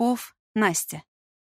Попов, Настя.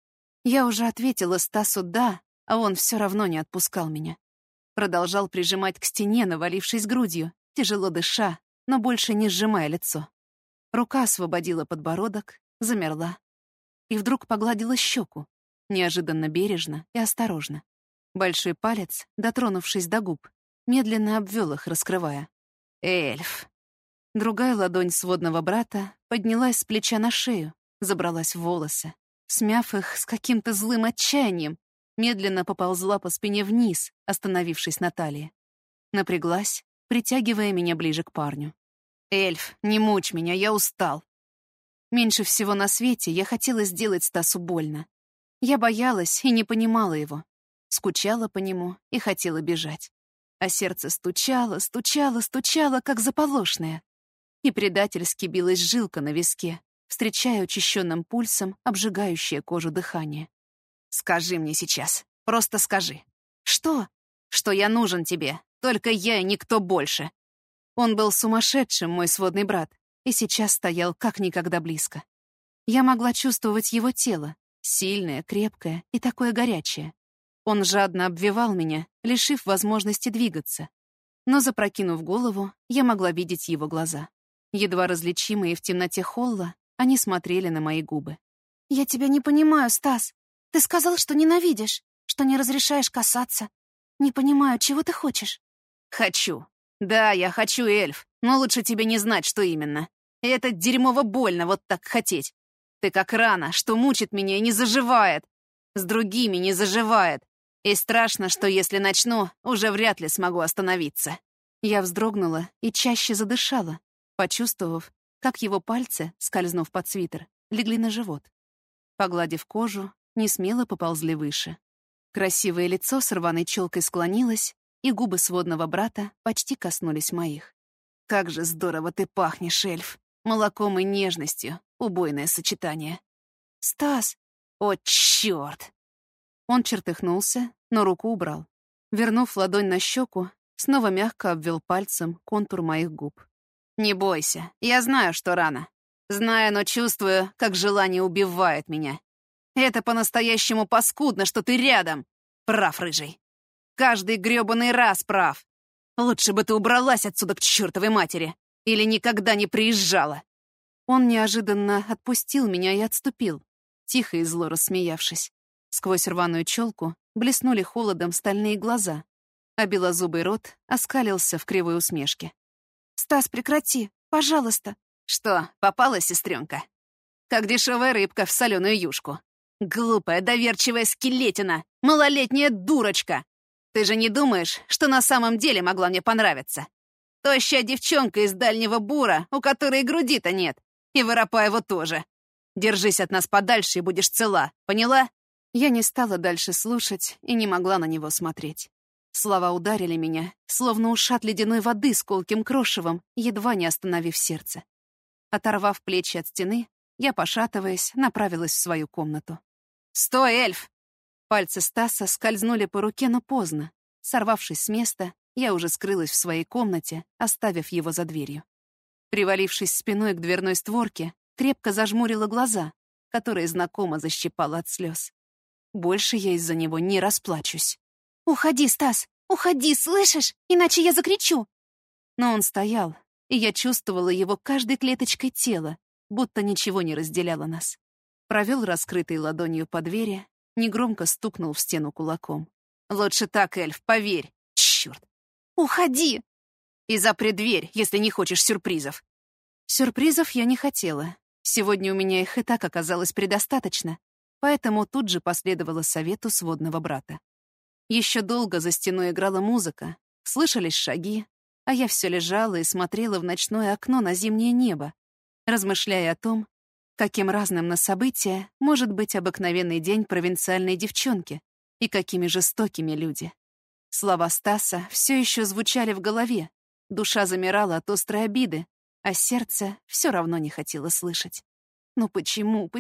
Я уже ответила Стасу «да», а он все равно не отпускал меня. Продолжал прижимать к стене, навалившись грудью, тяжело дыша, но больше не сжимая лицо. Рука освободила подбородок, замерла. И вдруг погладила щеку, неожиданно бережно и осторожно. Большой палец, дотронувшись до губ, медленно обвел их, раскрывая. «Эльф!» Другая ладонь сводного брата поднялась с плеча на шею, забралась в волосы, смяв их с каким-то злым отчаянием, медленно поползла по спине вниз, остановившись на талии. Напряглась, притягивая меня ближе к парню. «Эльф, не мучь меня, я устал». Меньше всего на свете я хотела сделать Стасу больно. Я боялась и не понимала его. Скучала по нему и хотела бежать. А сердце стучало, стучало, стучало, как заполошное. И предательски билась жилка на виске, встречая учащенным пульсом обжигающее кожу дыхание. «Скажи мне сейчас, просто скажи». «Что?» «Что я нужен тебе, только я и никто больше». Он был сумасшедшим, мой сводный брат, и сейчас стоял как никогда близко. Я могла чувствовать его тело, сильное, крепкое и такое горячее. Он жадно обвивал меня, лишив возможности двигаться. Но, запрокинув голову, я могла видеть его глаза. Едва различимые в темноте холла, они смотрели на мои губы. «Я тебя не понимаю, Стас. Ты сказал, что ненавидишь, что не разрешаешь касаться. Не понимаю, чего ты хочешь?» «Хочу. Да, я хочу, эльф, но лучше тебе не знать, что именно. И это дерьмово больно вот так хотеть. Ты как рана, что мучит меня и не заживает. С другими не заживает. И страшно, что если начну, уже вряд ли смогу остановиться». Я вздрогнула и чаще задышала, почувствовав, как его пальцы, скользнув под свитер, легли на живот. Погладив кожу, несмело поползли выше. Красивое лицо с рваной челкой склонилось, и губы сводного брата почти коснулись моих. «Как же здорово ты пахнешь, эльф! Молоком и нежностью, убойное сочетание». «Стас!» «О, чёрт!» Он чертыхнулся, но руку убрал. Вернув ладонь на щеку, снова мягко обвел пальцем контур моих губ. «Не бойся, я знаю, что рано. Знаю, но чувствую, как желание убивает меня. Это по-настоящему паскудно, что ты рядом. Прав, рыжий. Каждый грёбаный раз прав. Лучше бы ты убралась отсюда к чёртовой матери. Или никогда не приезжала». Он неожиданно отпустил меня и отступил, тихо и зло рассмеявшись. Сквозь рваную челку блеснули холодом стальные глаза, а белозубый рот оскалился в кривой усмешке. «Стас, прекрати, пожалуйста». «Что, попалась, сестренка? Как дешевая рыбка в соленую юшку. Глупая, доверчивая скелетина, малолетняя дурочка. Ты же не думаешь, что на самом деле могла мне понравиться? Тощая девчонка из дальнего бура, у которой груди-то нет, и Воропаева тоже. Держись от нас подальше и будешь цела, поняла?» Я не стала дальше слушать и не могла на него смотреть. Слова ударили меня, словно ушат ледяной воды с колким крошевом, едва не остановив сердце. Оторвав плечи от стены, я, пошатываясь, направилась в свою комнату. «Стой, эльф!» Пальцы Стаса скользнули по руке, но поздно. Сорвавшись с места, я уже скрылась в своей комнате, оставив его за дверью. Привалившись спиной к дверной створке, крепко зажмурила глаза, которые знакомо защипала от слез. Больше я из-за него не расплачусь. «Уходи, Стас, уходи, слышишь? Иначе я закричу!» Но он стоял, и я чувствовала его каждой клеточкой тела, будто ничего не разделяло нас. Провел раскрытой ладонью по двери, негромко стукнул в стену кулаком. «Лучше так, эльф, поверь! Чёрт!» «Уходи!» «И запри дверь, если не хочешь сюрпризов!» Сюрпризов я не хотела. Сегодня у меня их и так оказалось предостаточно, поэтому тут же последовала совету сводного брата. Еще долго за стеной играла музыка, слышались шаги, а я все лежала и смотрела в ночное окно на зимнее небо, размышляя о том, каким разным на события может быть обыкновенный день провинциальной девчонки и какими жестокими люди. Слова Стаса все еще звучали в голове, душа замирала от острой обиды, а сердце все равно не хотело слышать. «Ну почему?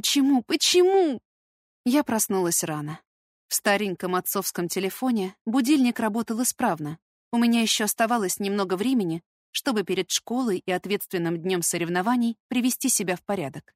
Я проснулась рано. В стареньком отцовском телефоне будильник работал исправно. У меня еще оставалось немного времени, чтобы перед школой и ответственным днем соревнований привести себя в порядок.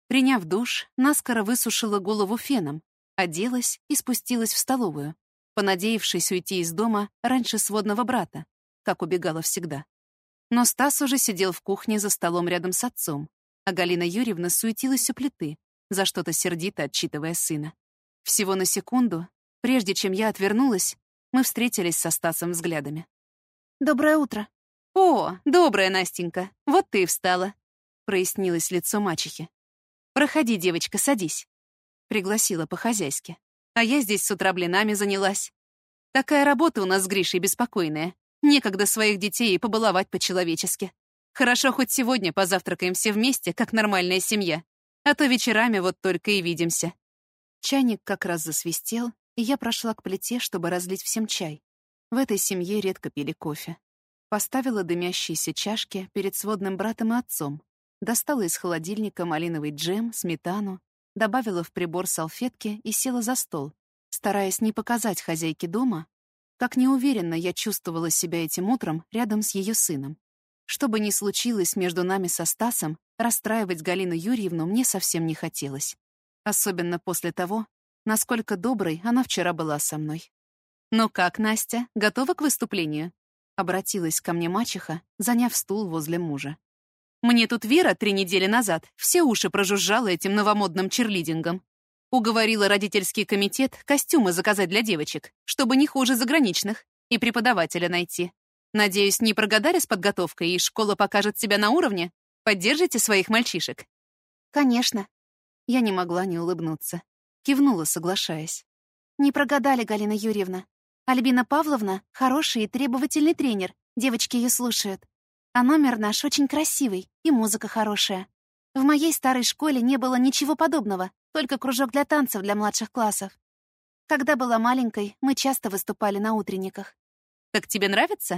Приняв душ, наскоро высушила голову феном, оделась и спустилась в столовую, понадеявшись уйти из дома раньше сводного брата, как убегала всегда. Но Стас уже сидел в кухне за столом рядом с отцом, а Галина Юрьевна суетилась у плиты, за что-то сердито отчитывая сына. Всего на секунду, прежде чем я отвернулась, мы встретились со Стасом взглядами. «Доброе утро». «О, доброе, Настенька, вот ты и встала», — прояснилось лицо мачехи. «Проходи, девочка, садись», — пригласила по-хозяйски. «А я здесь с утра блинами занялась. Такая работа у нас с Гришей беспокойная. Некогда своих детей и побаловать по-человечески. Хорошо, хоть сегодня позавтракаем все вместе, как нормальная семья. А то вечерами вот только и видимся». Чайник как раз засвистел, и я прошла к плите, чтобы разлить всем чай. В этой семье редко пили кофе. Поставила дымящиеся чашки перед сводным братом и отцом. Достала из холодильника малиновый джем, сметану, добавила в прибор салфетки и села за стол, стараясь не показать хозяйке дома, как неуверенно я чувствовала себя этим утром рядом с ее сыном. Что бы ни случилось между нами со Стасом, расстраивать Галину Юрьевну мне совсем не хотелось. Особенно после того, насколько доброй она вчера была со мной. «Ну как, Настя, готова к выступлению?» — обратилась ко мне мачеха, заняв стул возле мужа. «Мне тут Вера 3 недели назад все уши прожужжала этим новомодным черлидингом. Уговорила родительский комитет костюмы заказать для девочек, чтобы не хуже заграничных, и преподавателя найти. Надеюсь, не прогадали с подготовкой, и школа покажет себя на уровне? Поддержите своих мальчишек?» «Конечно». Я не могла не улыбнуться. Кивнула, соглашаясь. «Не прогадали, Галина Юрьевна. Альбина Павловна — хороший и требовательный тренер. Девочки ее слушают. А номер наш очень красивый, и музыка хорошая. В моей старой школе не было ничего подобного, только кружок для танцев для младших классов. Когда была маленькой, мы часто выступали на утренниках». «Так тебе нравится?»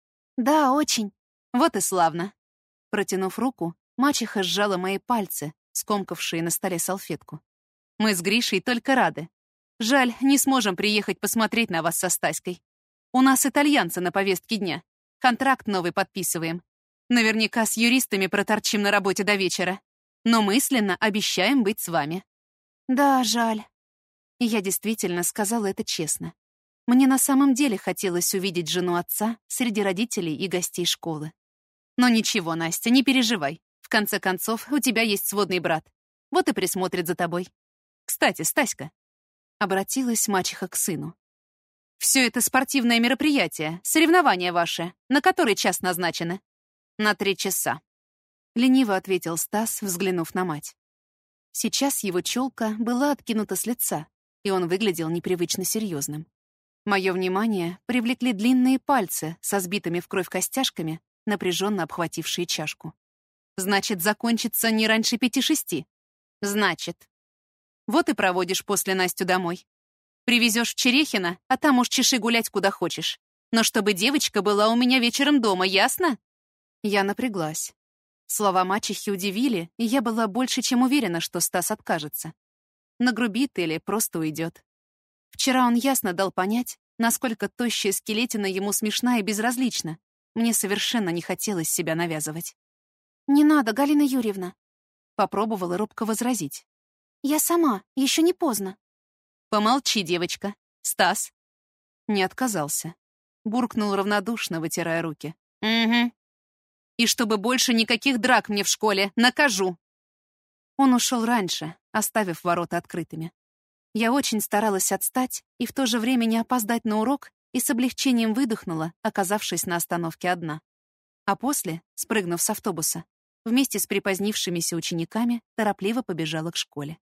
«Да, очень». «Вот и славно». Протянув руку, мачеха сжала мои пальцы, скомкавшие на столе салфетку. «Мы с Гришей только рады. Жаль, не сможем приехать посмотреть на вас со Стаськой. У нас итальянцы на повестке дня. Контракт новый подписываем. Наверняка с юристами проторчим на работе до вечера. Но мысленно обещаем быть с вами». «Да, жаль». И я действительно сказала это честно. Мне на самом деле хотелось увидеть жену отца среди родителей и гостей школы. Но ничего, Настя, не переживай. В конце концов, у тебя есть сводный брат. Вот и присмотрит за тобой. Кстати, Стаська, обратилась мачеха к сыну. Все это спортивное мероприятие, соревнование ваше, на который час назначено? На 3 часа. Лениво ответил Стас, взглянув на мать. Сейчас его челка была откинута с лица, и он выглядел непривычно серьезным. Мое внимание привлекли длинные пальцы со сбитыми в кровь костяшками, напряженно обхватившие чашку. «Значит, закончится не раньше 5-6. Значит. Вот и проводишь после Настю домой. Привезешь в Черехино, а там уж чеши гулять куда хочешь. Но чтобы девочка была у меня вечером дома, ясно?» Я напряглась. Слова мачехи удивили, и я была больше чем уверена, что Стас откажется. Нагрубит или просто уйдет. Вчера он ясно дал понять, насколько тощая скелетина ему смешна и безразлична. Мне совершенно не хотелось себя навязывать. «Не надо, Галина Юрьевна». Попробовала робко возразить. «Я сама, еще не поздно». «Помолчи, девочка. Стас». Не отказался. Буркнул равнодушно, вытирая руки. «Угу. И чтобы больше никаких драк мне в школе, накажу». Он ушел раньше, оставив ворота открытыми. Я очень старалась отстать и в то же время не опоздать на урок, и с облегчением выдохнула, оказавшись на остановке одна. А после, спрыгнув с автобуса, вместе с припозднившимися учениками торопливо побежала к школе.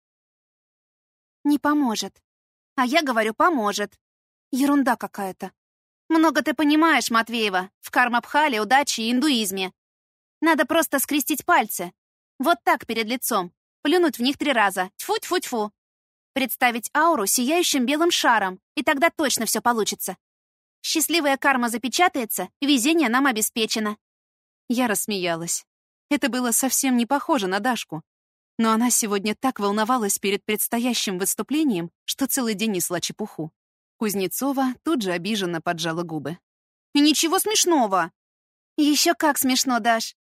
«Не поможет». «А я говорю, поможет». «Ерунда какая-то». «Много ты понимаешь, Матвеева, в карма-бхале, удаче и индуизме. Надо просто скрестить пальцы. Вот так перед лицом. Плюнуть в них 3 раза. Тьфу-тьфу-тьфу. Представить ауру сияющим белым шаром, и тогда точно все получится. Счастливая карма запечатается, везение нам обеспечено». Я рассмеялась. Это было совсем не похоже на Дашку. Но она сегодня так волновалась перед предстоящим выступлением, что целый день несла чепуху. Кузнецова тут же обиженно поджала губы. «Ничего смешного». «Еще как смешно, Даш».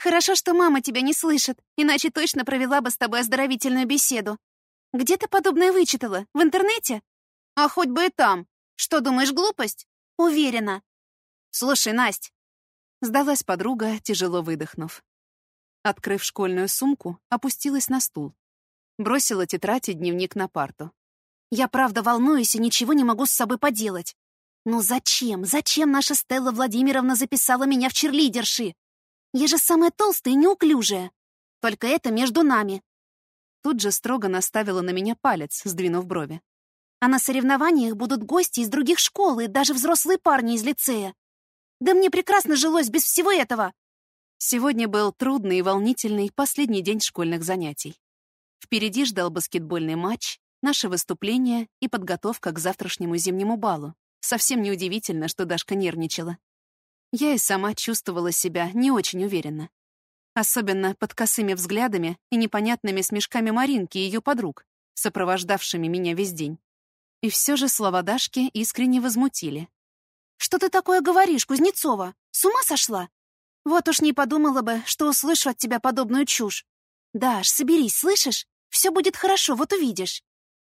Хорошо, что мама тебя не слышит, иначе точно провела бы с тобой оздоровительную беседу. Где ты подобное вычитала? В интернете? А хоть бы и там. Что, думаешь, глупость? Уверена. Слушай, Насть. Сдалась подруга, тяжело выдохнув. Открыв школьную сумку, опустилась на стул. Бросила тетрадь и дневник на парту. Я правда волнуюсь и ничего не могу с собой поделать. Ну зачем? Зачем наша Стелла Владимировна записала меня в черлидерши? Я же самая толстая и неуклюжая. Только это между нами. Тут же строго наставила на меня палец, сдвинув брови. А на соревнованиях будут гости из других школ и даже взрослые парни из лицея. Да мне прекрасно жилось без всего этого. Сегодня был трудный и волнительный последний день школьных занятий. Впереди ждал баскетбольный матч, наше выступление и подготовка к завтрашнему зимнему балу. Совсем неудивительно, что Дашка нервничала. Я и сама чувствовала себя не очень уверенно. Особенно под косыми взглядами и непонятными смешками Маринки и ее подруг, сопровождавшими меня весь день. И все же слова Дашки искренне возмутили. «Что ты такое говоришь, Кузнецова? С ума сошла? Вот уж не подумала бы, что услышу от тебя подобную чушь. Даш, соберись, слышишь? Все будет хорошо, вот увидишь».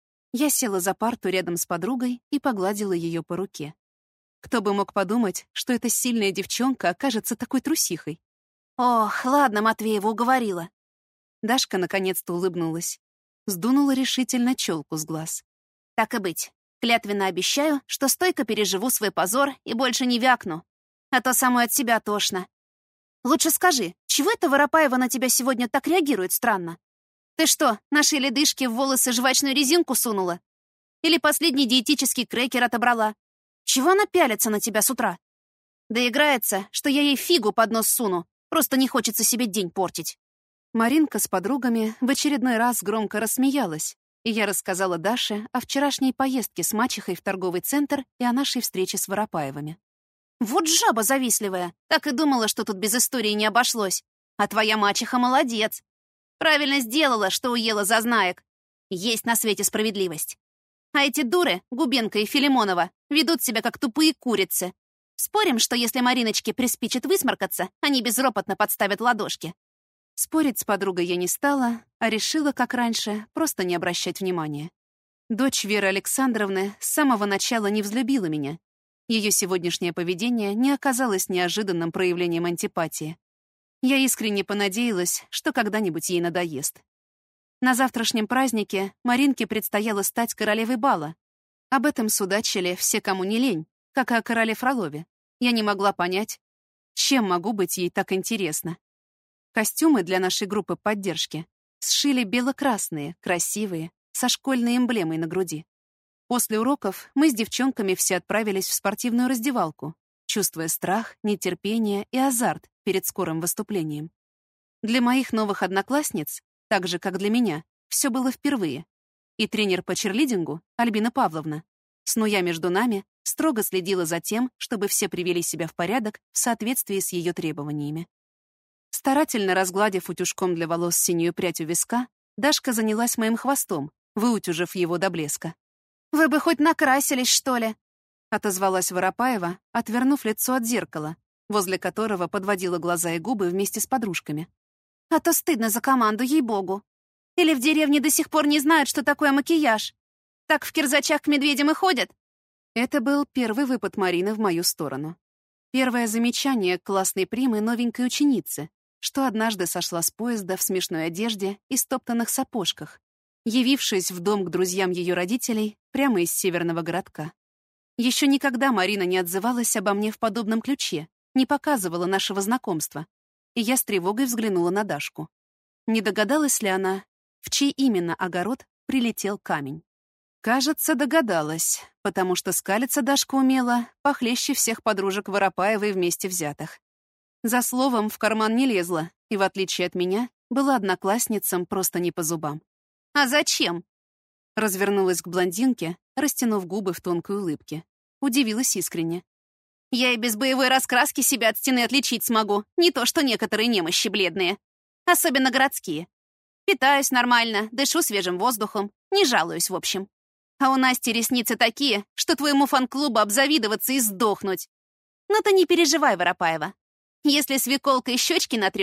Я села за парту рядом с подругой и погладила ее по руке. Кто бы мог подумать, что эта сильная девчонка окажется такой трусихой. «Ох, ладно, Матвеева уговорила». Дашка наконец-то улыбнулась. Сдунула решительно челку с глаз. «Так и быть. Клятвенно обещаю, что стойко переживу свой позор и больше не вякну. А то самой от себя тошно. Лучше скажи, чего это Воропаева на тебя сегодня так реагирует странно? Ты что, нашей ледышке в волосы жвачную резинку сунула? Или последний диетический крекер отобрала? Чего она пялится на тебя с утра? Да играется, что я ей фигу под нос суну. Просто не хочется себе день портить». Маринка с подругами в очередной раз громко рассмеялась, и я рассказала Даше о вчерашней поездке с мачехой в торговый центр и о нашей встрече с Воропаевыми. «Вот жаба завистливая. Так и думала, что тут без истории не обошлось. А твоя мачеха молодец. Правильно сделала, что уела зазнаек. Есть на свете справедливость. А эти дуры, Губенко и Филимонова, ведут себя как тупые курицы. Спорим, что если Мариночке приспичит высморкаться, они безропотно подставят ладошки». Спорить с подругой я не стала, а решила, как раньше, просто не обращать внимания. Дочь Веры Александровны с самого начала не взлюбила меня. Ее сегодняшнее поведение не оказалось неожиданным проявлением антипатии. Я искренне понадеялась, что когда-нибудь ей надоест. На завтрашнем празднике Маринке предстояло стать королевой бала. Об этом судачили все, кому не лень, как и о короле Фролове. Я не могла понять, чем могу быть ей так интересно. Костюмы для нашей группы поддержки сшили бело-красные, красивые, со школьной эмблемой на груди. После уроков мы с девчонками все отправились в спортивную раздевалку, чувствуя страх, нетерпение и азарт перед скорым выступлением. Для моих новых одноклассниц, так же, как для меня, все было впервые. И тренер по черлидингу, Альбина Павловна, снуя между нами, строго следила за тем, чтобы все привели себя в порядок в соответствии с ее требованиями. Старательно разгладив утюжком для волос синюю прядь у виска, Дашка занялась моим хвостом, выутюжив его до блеска. «Вы бы хоть накрасились, что ли?» — отозвалась Воропаева, отвернув лицо от зеркала, возле которого подводила глаза и губы вместе с подружками. «А то стыдно за команду, ей-богу. Или в деревне до сих пор не знают, что такое макияж? Так в кирзачах к медведям и ходят?» Это был первый выпад Марины в мою сторону. Первое замечание классной примы новенькой ученицы, что однажды сошла с поезда в смешной одежде и стоптанных сапожках, явившись в дом к друзьям ее родителей прямо из северного городка. Еще никогда Марина не отзывалась обо мне в подобном ключе, не показывала нашего знакомства, и я с тревогой взглянула на Дашку. Не догадалась ли она, в чей именно огород прилетел камень? Кажется, догадалась, потому что скалиться Дашка умела похлеще всех подружек Воропаевой вместе взятых. За словом в карман не лезла, и, в отличие от меня, была одноклассницам просто не по зубам. «А зачем?» Развернулась к блондинке, растянув губы в тонкой улыбке. Удивилась искренне. «Я и без боевой раскраски себя от стены отличить смогу, не то что некоторые немощи бледные. Особенно городские. Питаюсь нормально, дышу свежим воздухом, не жалуюсь в общем. А у Насти ресницы такие, что твоему фан-клубу обзавидоваться и сдохнуть. Но ты не переживай, Воропаева. Если свеколкой щечки натрешь,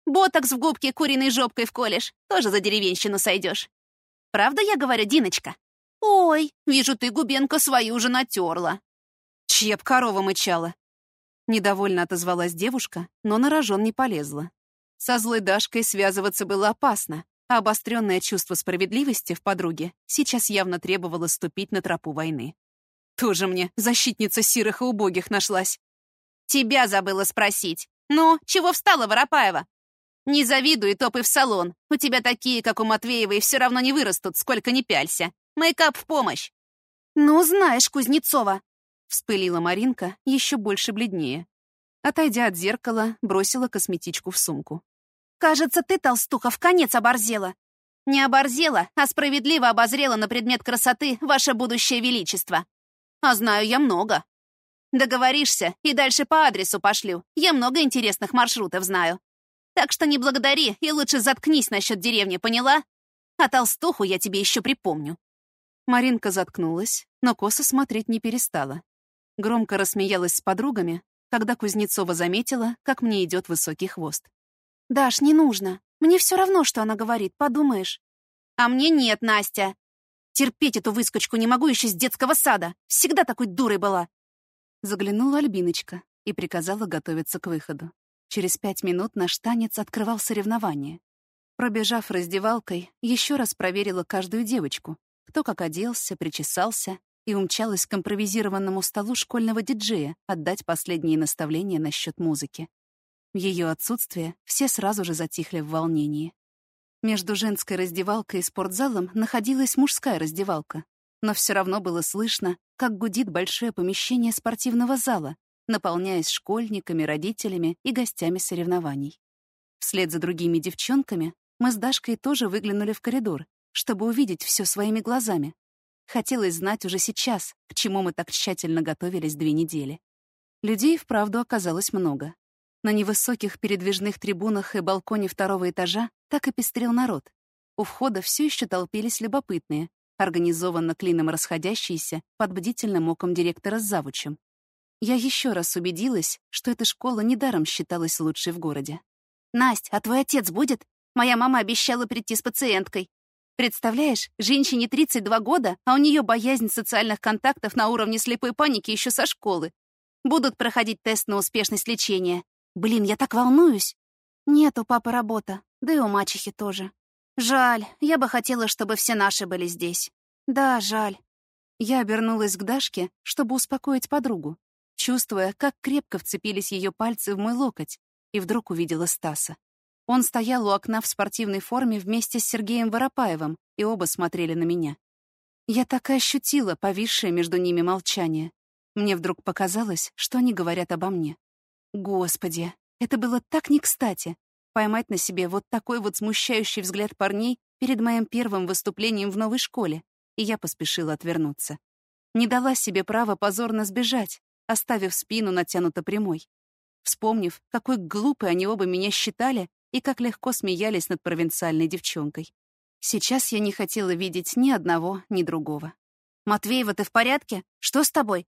Ботокс в губке куриной жопкой вколешь, тоже за деревенщину сойдешь. Правда я говорю, Диночка? Ой, вижу, ты, Губенка, свою уже натерла. Чья б корова мычала? Недовольно отозвалась девушка, но на рожон не полезла. Со злой Дашкой связываться было опасно, а обостренное чувство справедливости в подруге сейчас явно требовало ступить на тропу войны. Тоже мне защитница сирых и убогих нашлась. Тебя забыла спросить. Ну, чего встала, Воропаева? Не завидуй и топай в салон. У тебя такие, как у Матвеевой, все равно не вырастут, сколько ни пялься. Мейкап в помощь. Ну, знаешь, Кузнецова. Вспылила Маринка, еще больше бледнее. Отойдя от зеркала, бросила косметичку в сумку. Кажется, ты, толстуха, в конец оборзела. Не оборзела, а справедливо обозрела на предмет красоты ваше будущее величество. А знаю я много. Договоришься, и дальше по адресу пошлю. Я много интересных маршрутов знаю. Так что не благодари и лучше заткнись насчет деревни, поняла? А толстуху я тебе еще припомню. Маринка заткнулась, но косо смотреть не перестала. Громко рассмеялась с подругами, когда Кузнецова заметила, как мне идет высокий хвост. «Даш, не нужно. Мне все равно, что она говорит, подумаешь». «А мне нет, Настя. Терпеть эту выскочку не могу еще с детского сада. Всегда такой дурой была». Заглянула Альбиночка и приказала готовиться к выходу. Через 5 минут наш танец открывал соревнование. Пробежав раздевалкой, еще раз проверила каждую девочку, кто как оделся, причесался, и умчалась к импровизированному столу школьного диджея отдать последние наставления насчет музыки. В ее отсутствие все сразу же затихли в волнении. Между женской раздевалкой и спортзалом находилась мужская раздевалка, но все равно было слышно, как гудит большое помещение спортивного зала, наполняясь школьниками, родителями и гостями соревнований. Вслед за другими девчонками мы с Дашкой тоже выглянули в коридор, чтобы увидеть все своими глазами. Хотелось знать уже сейчас, к чему мы так тщательно готовились 2 недели. Людей вправду оказалось много. На невысоких передвижных трибунах и балконе 2-го этажа так и пестрел народ. У входа все еще толпились любопытные, организованно клином расходящиеся под бдительным оком директора с завучем. Я еще раз убедилась, что эта школа недаром считалась лучшей в городе. «Насть, а твой отец будет? Моя мама обещала прийти с пациенткой. Представляешь, женщине 32 года, а у нее боязнь социальных контактов на уровне слепой паники еще со школы. Будут проходить тест на успешность лечения. Блин, я так волнуюсь. Нет, у папы работа, да и у мачехи тоже. Жаль, я бы хотела, чтобы все наши были здесь. Да, жаль». Я обернулась к Дашке, чтобы успокоить подругу, чувствуя, как крепко вцепились ее пальцы в мой локоть, и вдруг увидела Стаса. Он стоял у окна в спортивной форме вместе с Сергеем Воропаевым, и оба смотрели на меня. Я так и ощутила повисшее между ними молчание. Мне вдруг показалось, что они говорят обо мне. Господи, это было так не кстати — поймать на себе вот такой вот смущающий взгляд парней перед моим первым выступлением в новой школе, и я поспешила отвернуться. Не дала себе права позорно сбежать, оставив спину натянуто прямой. Вспомнив, какой глупой они оба меня считали и как легко смеялись над провинциальной девчонкой. Сейчас я не хотела видеть ни одного, ни другого. «Матвеева, ты в порядке? Что с тобой?»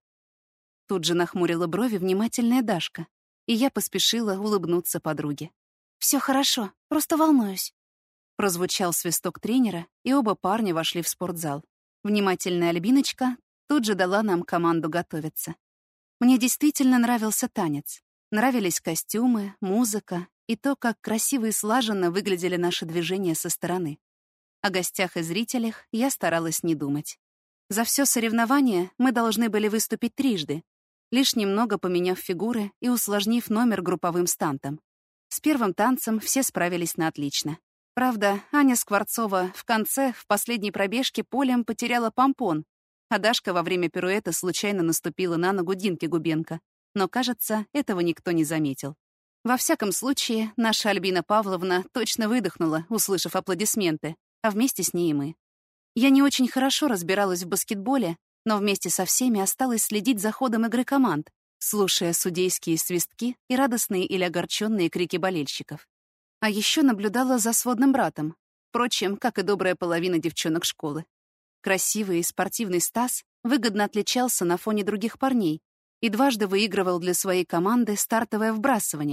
Тут же нахмурила брови внимательная Дашка, и я поспешила улыбнуться подруге. «Все хорошо, просто волнуюсь». Прозвучал свисток тренера, и оба парня вошли в спортзал. Внимательная Альбиночка тут же дала нам команду готовиться. Мне действительно нравился танец. Нравились костюмы, музыка и то, как красиво и слаженно выглядели наши движения со стороны. О гостях и зрителях я старалась не думать. За все соревнование мы должны были выступить 3, лишь немного поменяв фигуры и усложнив номер групповым стантом. С первым танцем все справились на отлично. Правда, Аня Скворцова в конце, в последней пробежке полем потеряла помпон, а Дашка во время пируэта случайно наступила на ногу Динки Губенко. Но, кажется, этого никто не заметил. Во всяком случае, наша Альбина Павловна точно выдохнула, услышав аплодисменты, а вместе с ней и мы. Я не очень хорошо разбиралась в баскетболе, но вместе со всеми осталось следить за ходом игры команд, слушая судейские свистки и радостные или огорченные крики болельщиков. А еще наблюдала за сводным братом, впрочем, как и добрая половина девчонок школы. Красивый и спортивный Стас выгодно отличался на фоне других парней и дважды выигрывал для своей команды стартовое вбрасывание,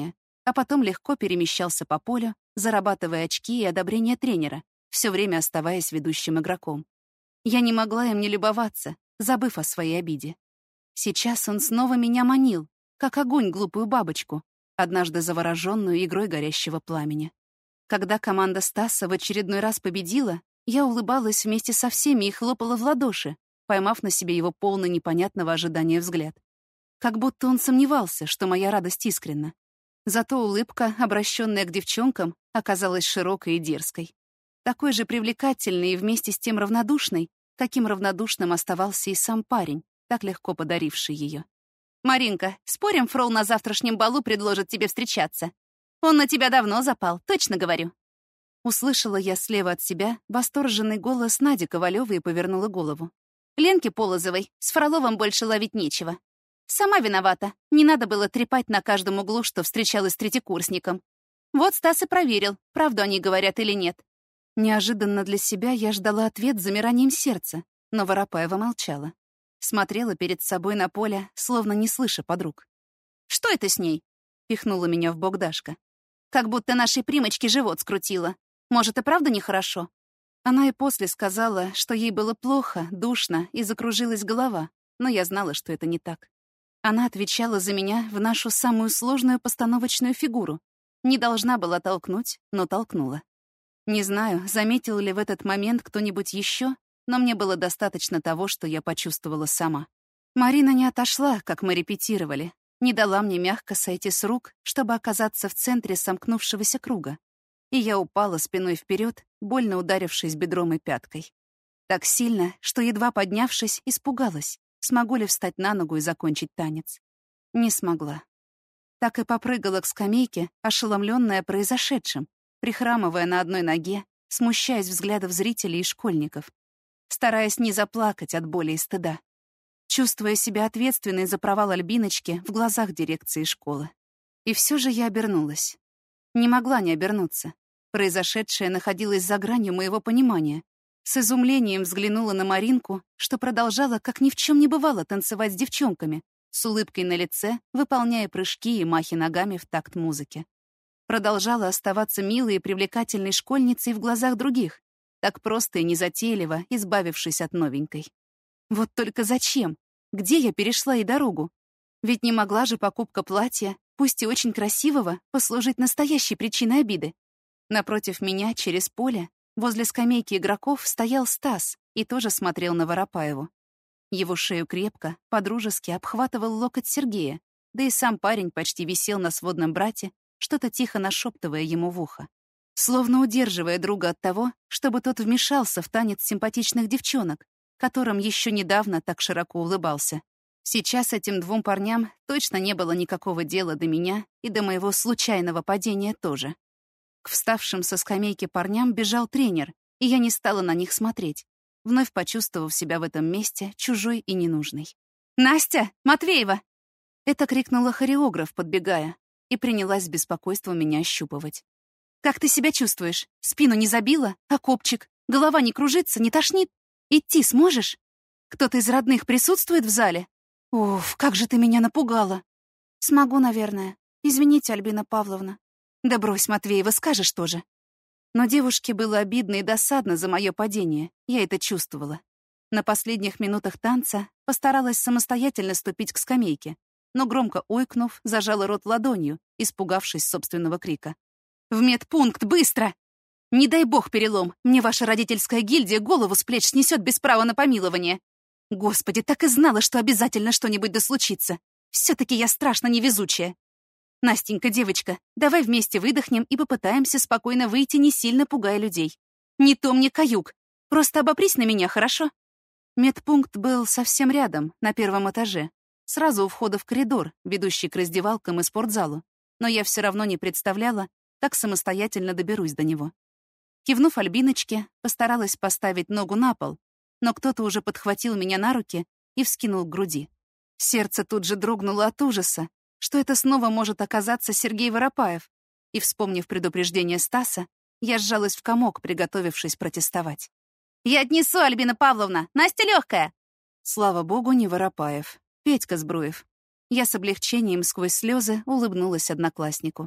а потом легко перемещался по полю, зарабатывая очки и одобрение тренера, все время оставаясь ведущим игроком. Я не могла им не любоваться, забыв о своей обиде. Сейчас он снова меня манил, как огонь глупую бабочку, однажды завороженную игрой горящего пламени. Когда команда Стаса в очередной раз победила, я улыбалась вместе со всеми и хлопала в ладоши, поймав на себе его полный непонятного ожидания взгляд. Как будто он сомневался, что моя радость искренна. Зато улыбка, обращенная к девчонкам, оказалась широкой и дерзкой. Такой же привлекательной и вместе с тем равнодушной, каким равнодушным оставался и сам парень, так легко подаривший ее. «Маринка, спорим, Фрол на завтрашнем балу предложит тебе встречаться? Он на тебя давно запал, точно говорю». Услышала я слева от себя восторженный голос Нади Ковалёвой и повернула голову. «Ленке Полозовой с Фроловым больше ловить нечего. Сама виновата, не надо было трепать на каждом углу, что встречалась с третьекурсником. Вот Стас и проверил, правду они говорят или нет». Неожиданно для себя я ждала ответ с замиранием сердца, но Воропаева молчала. Смотрела перед собой на поле, словно не слыша подруг. «Что это с ней?» — пихнула меня в бок Дашка. «Как будто нашей примочке живот скрутила. Может, и правда нехорошо?» Она и после сказала, что ей было плохо, душно и закружилась голова, но я знала, что это не так. Она отвечала за меня в нашу самую сложную постановочную фигуру. Не должна была толкнуть, но толкнула. Не знаю, заметил ли в этот момент кто-нибудь еще, но мне было достаточно того, что я почувствовала сама. Марина не отошла, как мы репетировали, не дала мне мягко сойти с рук, чтобы оказаться в центре сомкнувшегося круга. И я упала спиной вперед, больно ударившись бедром и пяткой. Так сильно, что, едва поднявшись, испугалась, смогу ли встать на ногу и закончить танец. Не смогла. Так и попрыгала к скамейке, ошеломленная произошедшим, прихрамывая на одной ноге, смущаясь взглядов зрителей и школьников, стараясь не заплакать от боли и стыда, чувствуя себя ответственной за провал Альбиночки в глазах дирекции школы. И все же я обернулась. Не могла не обернуться. Произошедшее находилось за гранью моего понимания. С изумлением взглянула на Маринку, что продолжала, как ни в чем не бывало, танцевать с девчонками, с улыбкой на лице, выполняя прыжки и махи ногами в такт музыки. Продолжала оставаться милой и привлекательной школьницей в глазах других, так просто и незатейливо, избавившись от новенькой. Вот только зачем? Где я перешла ей дорогу? Ведь не могла же покупка платья, пусть и очень красивого, послужить настоящей причиной обиды. Напротив меня, через поле, возле скамейки игроков, стоял Стас и тоже смотрел на Воропаеву. Его шею крепко, подружески обхватывал локоть Сергея, да и сам парень почти висел на сводном брате, что-то тихо нашептывая ему в ухо, словно удерживая друга от того, чтобы тот вмешался в танец симпатичных девчонок, которым еще недавно так широко улыбался. Сейчас этим двум парням точно не было никакого дела до меня и до моего случайного падения тоже. К вставшим со скамейки парням бежал тренер, и я не стала на них смотреть, вновь почувствовав себя в этом месте чужой и ненужной. «Настя! Матвеева!» Это крикнула хореограф, подбегая, и принялась с беспокойством меня ощупывать. «Как ты себя чувствуешь? Спину не забила? А копчик? Голова не кружится, не тошнит? Идти сможешь? Кто-то из родных присутствует в зале?» «Уф, как же ты меня напугала!» «Смогу, наверное. Извините, Альбина Павловна». «Да брось, Матвеева, скажешь тоже». Но девушке было обидно и досадно за мое падение, я это чувствовала. На последних минутах танца постаралась самостоятельно ступить к скамейке, но громко ойкнув, зажала рот ладонью, испугавшись собственного крика. «В медпункт, быстро! Не дай бог перелом, мне ваша родительская гильдия голову с плеч снесет без права на помилование. Господи, так и знала, что обязательно что-нибудь да случится. Все-таки я страшно невезучая. Настенька, девочка, давай вместе выдохнем и попытаемся спокойно выйти, не сильно пугая людей. Не то мне каюк. Просто обопрись на меня, хорошо?» Медпункт был совсем рядом, на первом этаже, сразу у входа в коридор, ведущий к раздевалкам и спортзалу, но я все равно не представляла, как самостоятельно доберусь до него. Кивнув Альбиночке, постаралась поставить ногу на пол, но кто-то уже подхватил меня на руки и вскинул к груди. Сердце тут же дрогнуло от ужаса, что это снова может оказаться Сергей Воропаев, и, вспомнив предупреждение Стаса, я сжалась в комок, приготовившись протестовать. «Я отнесу, Альбина Павловна! Настя легкая!» Слава богу, не Воропаев. Петька Збруев. Я с облегчением сквозь слезы улыбнулась однокласснику.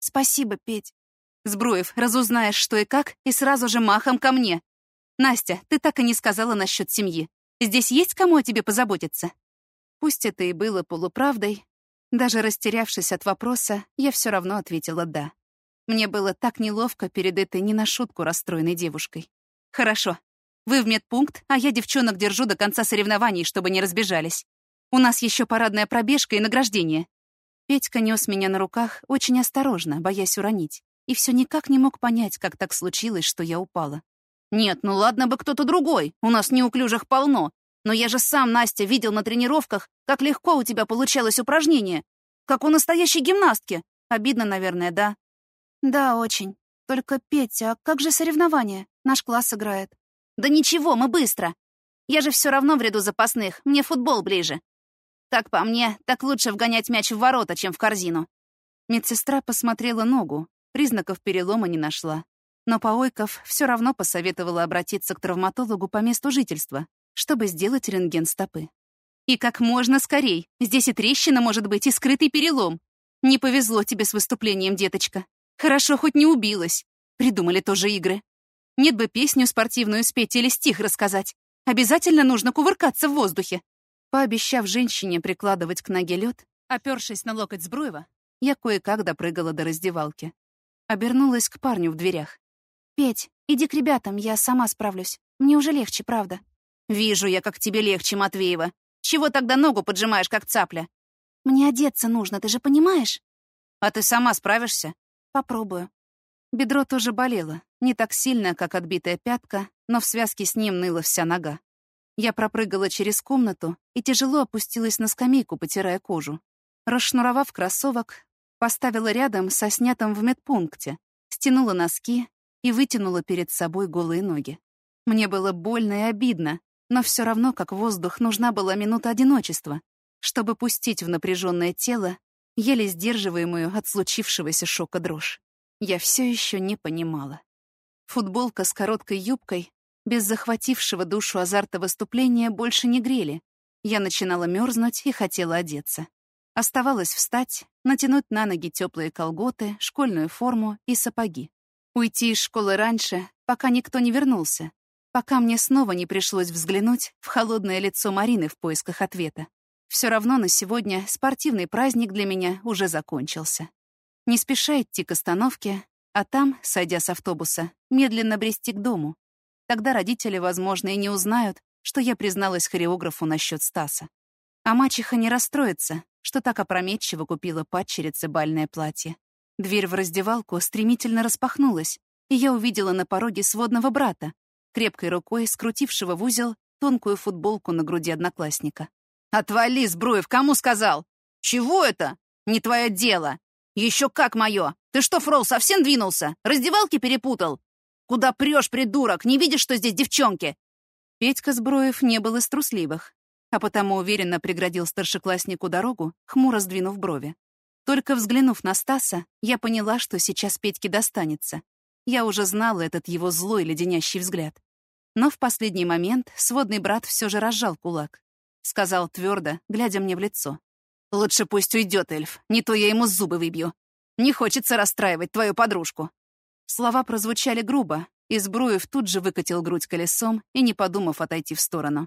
Спасибо, Петь. Збруев, разузнаешь, что и как, и сразу же махом ко мне. Настя, ты так и не сказала насчет семьи. Здесь есть кому о тебе позаботиться? Пусть это и было полуправдой, даже растерявшись от вопроса, я все равно ответила «да». Мне было так неловко перед этой не на шутку расстроенной девушкой. Хорошо. Вы в медпункт, а я девчонок держу до конца соревнований, чтобы не разбежались. У нас еще парадная пробежка и награждение. Петька нес меня на руках очень осторожно, боясь уронить, и все никак не мог понять, как так случилось, что я упала. «Нет, ну ладно бы кто-то другой, у нас неуклюжих полно. Но я же сам, Настя, видел на тренировках, как легко у тебя получалось упражнение. Как у настоящей гимнастки. Обидно, наверное, да?» Да, очень. Только, Петя, а как же соревнования? Наш класс играет. «Да ничего, мы быстро. Я же все равно в ряду запасных, мне футбол ближе. Так по мне, так лучше вгонять мяч в ворота, чем в корзину». Медсестра посмотрела ногу, признаков перелома не нашла. Но Паойков все равно посоветовала обратиться к травматологу по месту жительства, чтобы сделать рентген стопы. «И как можно скорей. Здесь и трещина может быть, и скрытый перелом. Не повезло тебе с выступлением, деточка. Хорошо, хоть не убилась. Придумали тоже игры. Нет бы песню спортивную спеть или стих рассказать. Обязательно нужно кувыркаться в воздухе». Пообещав женщине прикладывать к ноге лед, опёршись на локоть Збруева, я кое-как допрыгала до раздевалки. Обернулась к парню в дверях. Петь, иди к ребятам, я сама справлюсь. Мне уже легче, правда. «Вижу я, как тебе легче, Матвеева. Чего тогда ногу поджимаешь, как цапля?» Мне одеться нужно, ты же понимаешь? «А ты сама справишься?» Попробую. Бедро тоже болело. Не так сильно, как отбитая пятка, но в связке с ним ныла вся нога. Я пропрыгала через комнату и тяжело опустилась на скамейку, потирая кожу. Расшнуровав кроссовок, поставила рядом со снятым в медпункте, стянула носки и вытянула перед собой голые ноги. Мне было больно и обидно, но все равно, как воздух, нужна была минута одиночества, чтобы пустить в напряженное тело еле сдерживаемую от случившегося шока дрожь. Я все еще не понимала. Футболка с короткой юбкой, без захватившего душу азарта выступления, больше не грели. Я начинала мерзнуть и хотела одеться. Оставалось встать, натянуть на ноги теплые колготы, школьную форму и сапоги. Уйти из школы раньше, пока никто не вернулся, пока мне снова не пришлось взглянуть в холодное лицо Марины в поисках ответа. Все равно на сегодня спортивный праздник для меня уже закончился. Не спеша идти к остановке, а там, сойдя с автобуса, медленно брести к дому. Тогда родители, возможно, и не узнают, что я призналась хореографу насчет Стаса. А мачеха не расстроится, что так опрометчиво купила падчерице бальное платье. Дверь в раздевалку стремительно распахнулась, и я увидела на пороге сводного брата, крепкой рукой скрутившего в узел тонкую футболку на груди одноклассника. «Отвали, Збруев, кому сказал? Чего это? Не твое дело. Еще как мое. Ты что, Фрол, совсем двинулся? Раздевалки перепутал? Куда прешь, придурок? Не видишь, что здесь девчонки?» Петька Збруев не был из трусливых, а потому уверенно преградил старшекласснику дорогу, хмуро сдвинув брови. Только взглянув на Стаса, я поняла, что сейчас Петьке достанется. Я уже знала этот его злой леденящий взгляд. Но в последний момент сводный брат все же разжал кулак. Сказал твердо, глядя мне в лицо. «Лучше пусть уйдет, эльф, не то я ему зубы выбью. Не хочется расстраивать твою подружку». Слова прозвучали грубо, и Збруев тут же выкатил грудь колесом и, не подумав, отойти в сторону.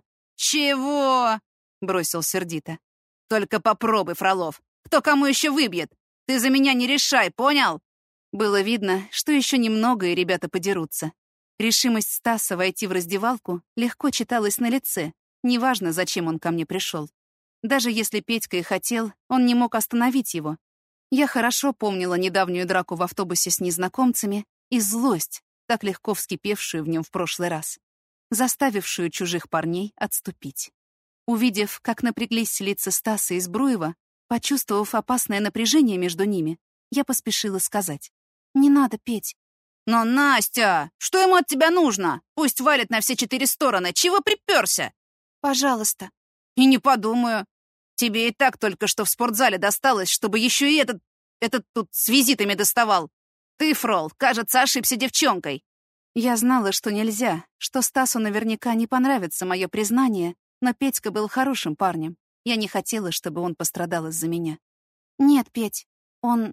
«Чего?» — бросил сердито. «Только попробуй, Фролов. Кто кому еще выбьет? Ты за меня не решай, понял?» Было видно, что еще немного, и ребята подерутся. Решимость Стаса войти в раздевалку легко читалась на лице, неважно, зачем он ко мне пришел. Даже если Петька и хотел, он не мог остановить его. Я хорошо помнила недавнюю драку в автобусе с незнакомцами и злость, так легко вскипевшую в нем в прошлый раз, заставившую чужих парней отступить. Увидев, как напряглись лица Стаса и Збруева, почувствовав опасное напряжение между ними, я поспешила сказать. «Не надо петь». «Но, Настя, что ему от тебя нужно? Пусть валит на все 4 стороны. Чего припёрся?» «Пожалуйста». «И не подумаю. Тебе и так только что в спортзале досталось, чтобы еще и этот тут с визитами доставал. Ты, Фрол, кажется, ошибся девчонкой». Я знала, что нельзя, что Стасу наверняка не понравится мое признание, но Петька был хорошим парнем. Я не хотела, чтобы он пострадал из-за меня. «Нет, Петь, он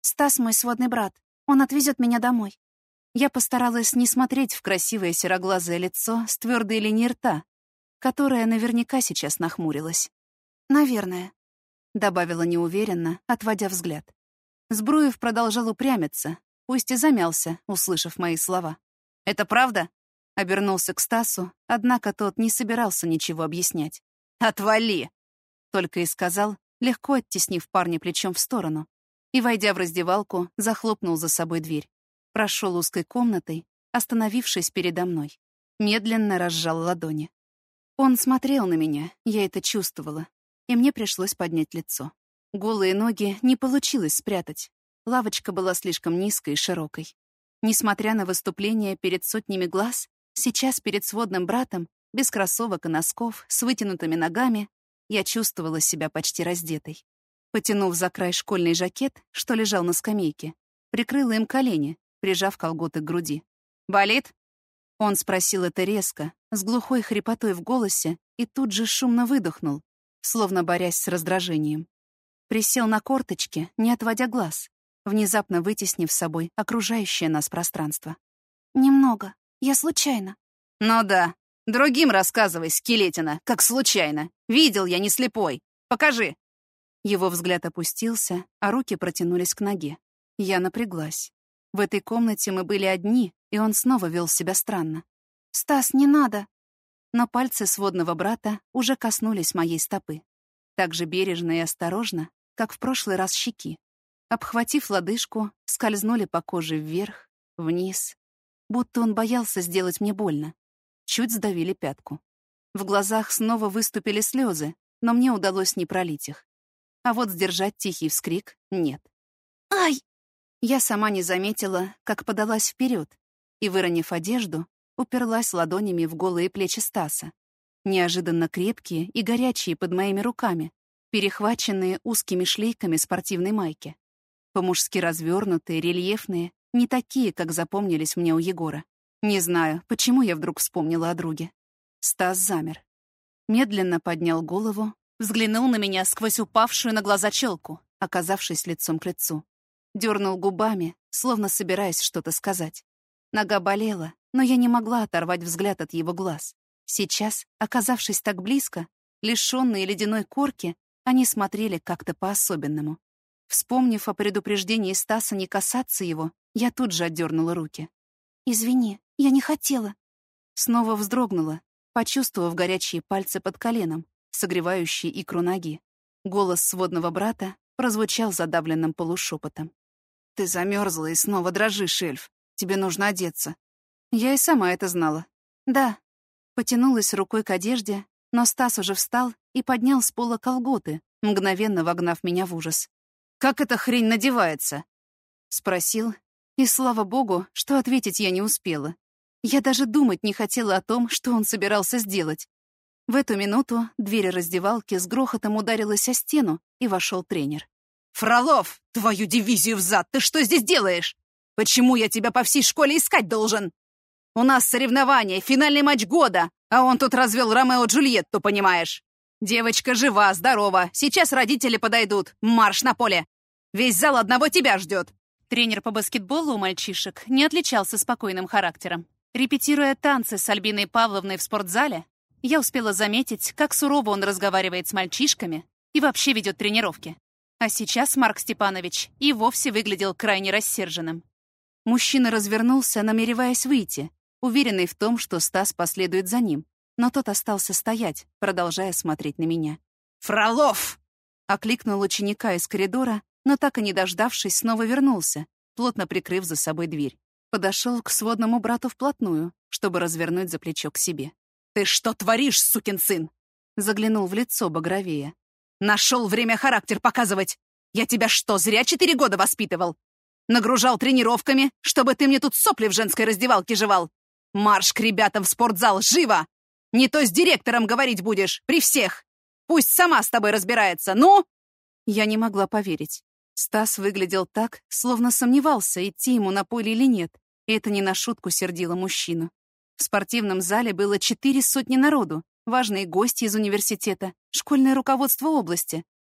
Стас мой сводный брат. Он отвезет меня домой. Я постаралась не смотреть в красивое сероглазое лицо с твердой линией рта, которая наверняка сейчас нахмурилась. Наверное. Добавила неуверенно, отводя взгляд. Збруев продолжал упрямиться, пусть и замялся, услышав мои слова. «Это правда?» — обернулся к Стасу, однако тот не собирался ничего объяснять. «Отвали!» — только и сказал, легко оттеснив парня плечом в сторону, и, войдя в раздевалку, захлопнул за собой дверь. Прошел узкой комнатой, остановившись передо мной. Медленно разжал ладони. Он смотрел на меня, я это чувствовала, и мне пришлось поднять лицо. Голые ноги не получилось спрятать. Лавочка была слишком низкой и широкой. Несмотря на выступление перед сотнями глаз, сейчас перед сводным братом, без кроссовок и носков, с вытянутыми ногами, я чувствовала себя почти раздетой. Потянув за край школьный жакет, что лежал на скамейке, прикрыла им колени, прижав колготы к груди. «Болит?» Он спросил это резко, с глухой хрипотой в голосе, и тут же шумно выдохнул, словно борясь с раздражением. Присел на корточки, не отводя глаз, внезапно вытеснив с собой окружающее нас пространство. «Немного. Я случайно». «Ну да. Другим рассказывай, скелетина, как случайно. Видел я, не слепой. Покажи». Его взгляд опустился, а руки протянулись к ноге. Я напряглась. В этой комнате мы были одни, и он снова вел себя странно. «Стас, не надо!» Но пальцы сводного брата уже коснулись моей стопы. Так же бережно и осторожно, как в прошлый раз щеки. Обхватив лодыжку, скользнули по коже вверх, вниз, будто он боялся сделать мне больно. Чуть сдавили пятку. В глазах снова выступили слезы, но мне удалось не пролить их. А вот сдержать тихий вскрик нет. «Ай!» Я сама не заметила, как подалась вперед и, выронив одежду, уперлась ладонями в голые плечи Стаса, неожиданно крепкие и горячие под моими руками, перехваченные узкими шлейками спортивной майки. По-мужски развернутые, рельефные, не такие, как запомнились мне у Егора. Не знаю, почему я вдруг вспомнила о друге. Стас замер. Медленно поднял голову, взглянул на меня сквозь упавшую на глаза челку, оказавшись лицом к лицу. Дернул губами, словно собираясь что-то сказать. Нога болела, но я не могла оторвать взгляд от его глаз. Сейчас, оказавшись так близко, лишённые ледяной корки, они смотрели как-то по-особенному. Вспомнив о предупреждении Стаса не касаться его, я тут же отдернула руки. «Извини, я не хотела». Снова вздрогнула, почувствовав горячие пальцы под коленом, согревающие икру ноги. Голос сводного брата прозвучал задавленным полушепотом. «Ты замерзла и снова дрожишь, эльф. Тебе нужно одеться». Я и сама это знала. «Да». Потянулась рукой к одежде, но Стас уже встал и поднял с пола колготы, мгновенно вогнав меня в ужас. «Как эта хрень надевается?» Спросил, и слава богу, что ответить я не успела. Я даже думать не хотела о том, что он собирался сделать. В эту минуту дверь раздевалки с грохотом ударилась о стену, и вошел тренер. «Фролов, твою дивизию взад! Ты что здесь делаешь? Почему я тебя по всей школе искать должен? У нас соревнования, финальный матч года, а он тут развел Ромео и Джульетту, понимаешь? Девочка жива, здорова, сейчас родители подойдут, марш на поле! Весь зал одного тебя ждет!» Тренер по баскетболу у мальчишек не отличался спокойным характером. Репетируя танцы с Альбиной Павловной в спортзале, я успела заметить, как сурово он разговаривает с мальчишками и вообще ведет тренировки. А сейчас Марк Степанович и вовсе выглядел крайне рассерженным. Мужчина развернулся, намереваясь выйти, уверенный в том, что Стас последует за ним, но тот остался стоять, продолжая смотреть на меня. «Фролов!» — окликнул ученика из коридора, но так и не дождавшись, снова вернулся, плотно прикрыв за собой дверь. Подошел к сводному брату вплотную, чтобы развернуть за плечо к себе. «Ты что творишь, сукин сын?» Заглянул в лицо багровее. «Нашел время характер показывать! Я тебя что, зря 4 года воспитывал? Нагружал тренировками, чтобы ты мне тут сопли в женской раздевалке жевал? Марш к ребятам в спортзал, живо! Не то с директором говорить будешь, при всех! Пусть сама с тобой разбирается, ну!» Я не могла поверить. Стас выглядел так, словно сомневался, идти ему на поле или нет, и это не на шутку сердило мужчину. В спортивном зале было 400 народу, важные гости из университета, школьное руководство области.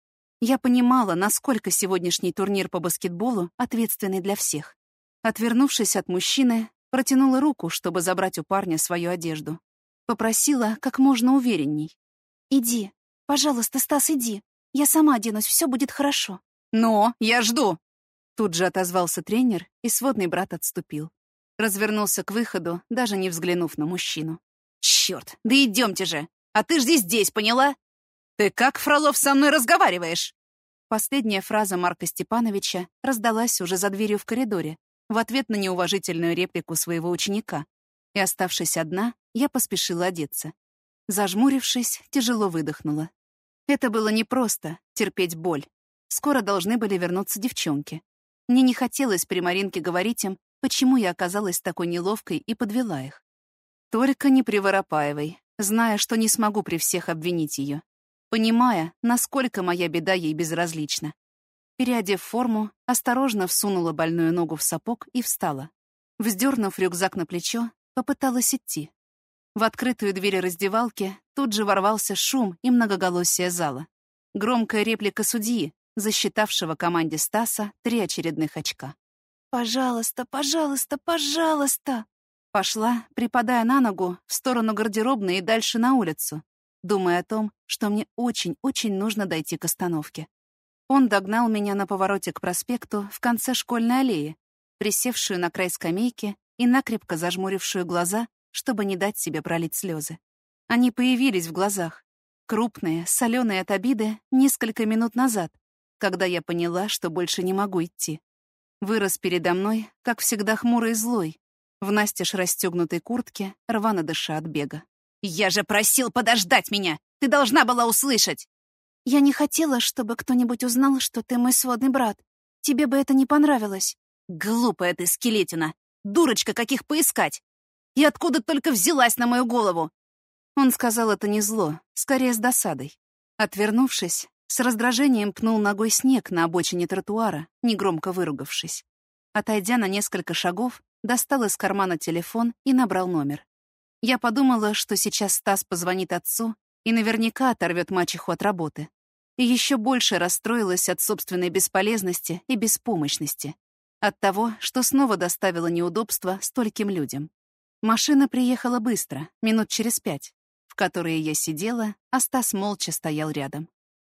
Я понимала, насколько сегодняшний турнир по баскетболу ответственный для всех. Отвернувшись от мужчины, протянула руку, чтобы забрать у парня свою одежду. Попросила как можно уверенней. «Иди. Пожалуйста, Стас, иди. Я сама оденусь, все будет хорошо». «Но, я жду!» Тут же отозвался тренер, и сводный брат отступил. Развернулся к выходу, даже не взглянув на мужчину. «Чёрт, да идёмте же! А ты жди здесь, поняла? Ты как, Фролов, со мной разговариваешь?» Последняя фраза Марка Степановича раздалась уже за дверью в коридоре, в ответ на неуважительную реплику своего ученика. И, оставшись одна, я поспешила одеться. Зажмурившись, тяжело выдохнула. Это было непросто — терпеть боль. Скоро должны были вернуться девчонки. Мне не хотелось при Маринке говорить им, почему я оказалась такой неловкой и подвела их. Только не при Воропаевой, зная, что не смогу при всех обвинить ее, понимая, насколько моя беда ей безразлична. Переодев форму, осторожно всунула больную ногу в сапог и встала. Вздернув рюкзак на плечо, попыталась идти. В открытую дверь раздевалки тут же ворвался шум и многоголосие зала. Громкая реплика судьи, засчитавшего команде Стаса 3 очередных очка. «Пожалуйста, пожалуйста, пожалуйста!» Пошла, припадая на ногу, в сторону гардеробной и дальше на улицу, думая о том, что мне очень-очень нужно дойти к остановке. Он догнал меня на повороте к проспекту в конце школьной аллеи, присевшую на край скамейки и накрепко зажмурившую глаза, чтобы не дать себе пролить слезы. Они появились в глазах, крупные, соленые от обиды, несколько минут назад, когда я поняла, что больше не могу идти. Вырос передо мной, как всегда, хмурый и злой, в настежь расстегнутой куртке, рвано дыша от бега. «Я же просил подождать меня! Ты должна была услышать!» «Я не хотела, чтобы кто-нибудь узнал, что ты мой сводный брат. Тебе бы это не понравилось». «Глупая ты, скелетина! Дурочка, каких поискать! И откуда только взялась на мою голову?» Он сказал это не зло, скорее с досадой. Отвернувшись, с раздражением пнул ногой снег на обочине тротуара, негромко выругавшись. Отойдя на несколько шагов, достал из кармана телефон и набрал номер. Я подумала, что сейчас Стас позвонит отцу и наверняка оторвет мачеху от работы. И еще больше расстроилась от собственной бесполезности и беспомощности. От того, что снова доставила неудобства стольким людям. Машина приехала быстро, минут через 5, в которой я сидела, а Стас молча стоял рядом.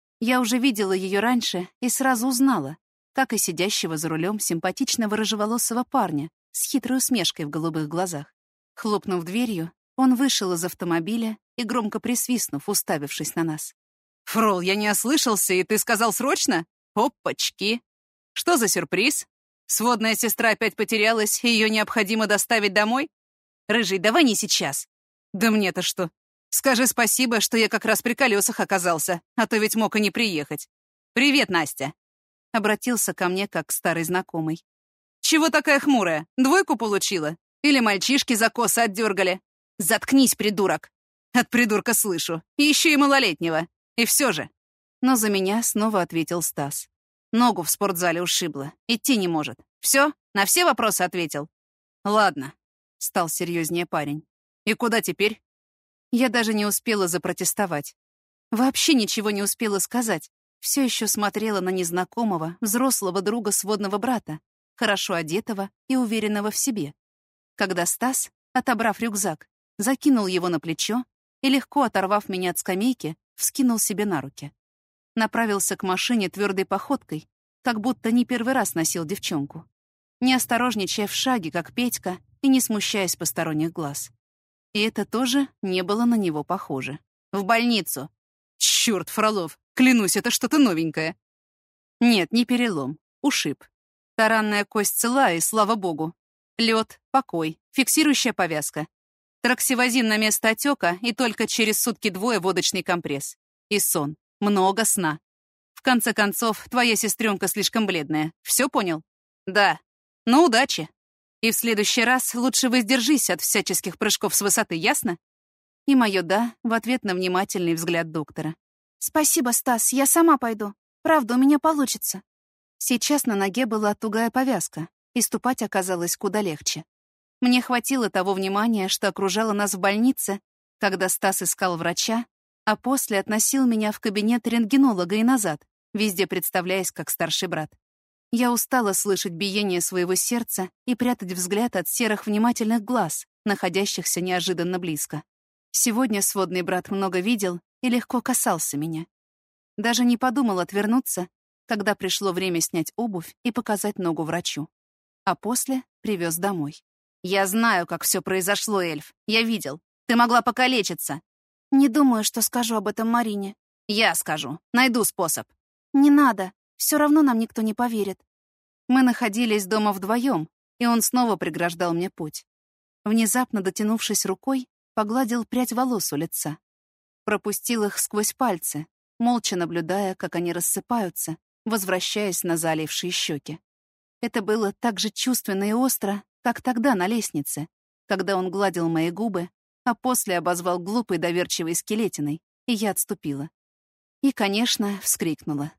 Я уже видела ее раньше и сразу узнала, как и сидящего за рулем симпатичного рыжеволосого парня с хитрой усмешкой в голубых глазах. Хлопнув дверью, он вышел из автомобиля и, громко присвистнув, уставившись на нас. «Фрол, я не ослышался, и ты сказал срочно? Опачки! Что за сюрприз? Сводная сестра опять потерялась, и ее необходимо доставить домой? Рыжий, давай не сейчас. Да мне-то что? Скажи спасибо, что я как раз при колесах оказался, а то ведь мог и не приехать. Привет, Настя!» Обратился ко мне как к старой знакомой. «Чего такая хмурая? Двойку получила? Или мальчишки за косы отдергали? Заткнись, придурок!» От придурка слышу. И еще и малолетнего. И все же. Но за меня снова ответил Стас. Ногу в спортзале ушибло. Идти не может. Все? На все вопросы ответил? Ладно. Стал серьезнее парень. И куда теперь? Я даже не успела запротестовать. Вообще ничего не успела сказать. Все еще смотрела на незнакомого, взрослого друга сводного брата, хорошо одетого и уверенного в себе. Когда Стас, отобрав рюкзак, закинул его на плечо и, легко оторвав меня от скамейки, вскинул себе на руки. Направился к машине твердой походкой, как будто не первый раз носил девчонку, не осторожничая в шаге, как Петька, и не смущаясь посторонних глаз. И это тоже не было на него похоже. «В больницу!» «Чёрт, Фролов! Клянусь, это что-то новенькое!» Нет, не перелом. Ушиб. Таранная кость цела, и слава богу. Лед, покой, фиксирующая повязка. Траксивозин на место отека и только через сутки-двое водочный компресс. И сон. Много сна. В конце концов, твоя сестренка слишком бледная. Все понял? Да. Ну, удачи. И в следующий раз лучше воздержись от всяческих прыжков с высоты, ясно? И мое «да» в ответ на внимательный взгляд доктора. «Спасибо, Стас, я сама пойду. Правда, у меня получится». Сейчас на ноге была тугая повязка, и ступать оказалось куда легче. Мне хватило того внимания, что окружало нас в больнице, когда Стас искал врача, а после относил меня в кабинет рентгенолога и назад, везде представляясь как старший брат. Я устала слышать биение своего сердца и прятать взгляд от серых внимательных глаз, находящихся неожиданно близко. Сегодня сводный брат много видел и легко касался меня. Даже не подумал отвернуться, когда пришло время снять обувь и показать ногу врачу. А после привез домой. «Я знаю, как все произошло, Эльф. Я видел. Ты могла покалечиться». Не думаю, что скажу об этом Марине. «Я скажу. Найду способ». Не надо. Все равно нам никто не поверит. Мы находились дома вдвоем, и он снова преграждал мне путь. Внезапно дотянувшись рукой, погладил прядь волос у лица. Пропустил их сквозь пальцы, молча наблюдая, как они рассыпаются, возвращаясь на залившие щеки. Это было так же чувственно и остро, как тогда на лестнице, когда он гладил мои губы, а после обозвал глупой доверчивой скелетиной, и я отступила. И, конечно, вскрикнула.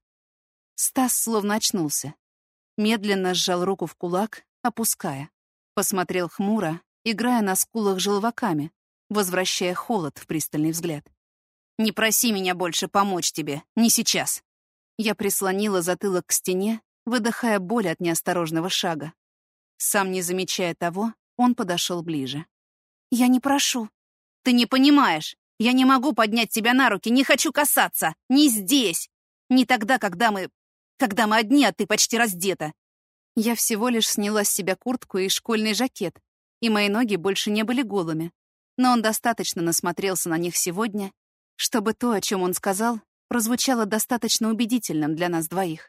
Стас словно очнулся. Медленно сжал руку в кулак, опуская. Посмотрел хмуро, играя на скулах желваками, возвращая холод в пристальный взгляд. «Не проси меня больше помочь тебе, не сейчас». Я прислонила затылок к стене, выдыхая боль от неосторожного шага. Сам не замечая того, он подошел ближе. Я не прошу. «Ты не понимаешь. Я не могу поднять тебя на руки, не хочу касаться. Не здесь. Не тогда, когда мы одни, а ты почти раздета». Я всего лишь сняла с себя куртку и школьный жакет, и мои ноги больше не были голыми. Но он достаточно насмотрелся на них сегодня, чтобы то, о чем он сказал, прозвучало достаточно убедительным для нас двоих.